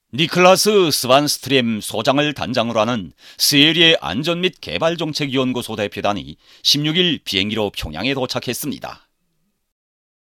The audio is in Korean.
니클라스 스반스트렘 소장을 단장으로 하는 스웨리의 안전 및 개발정책연구소 대표단이 16일 비행기로 평양에 도착했습니다.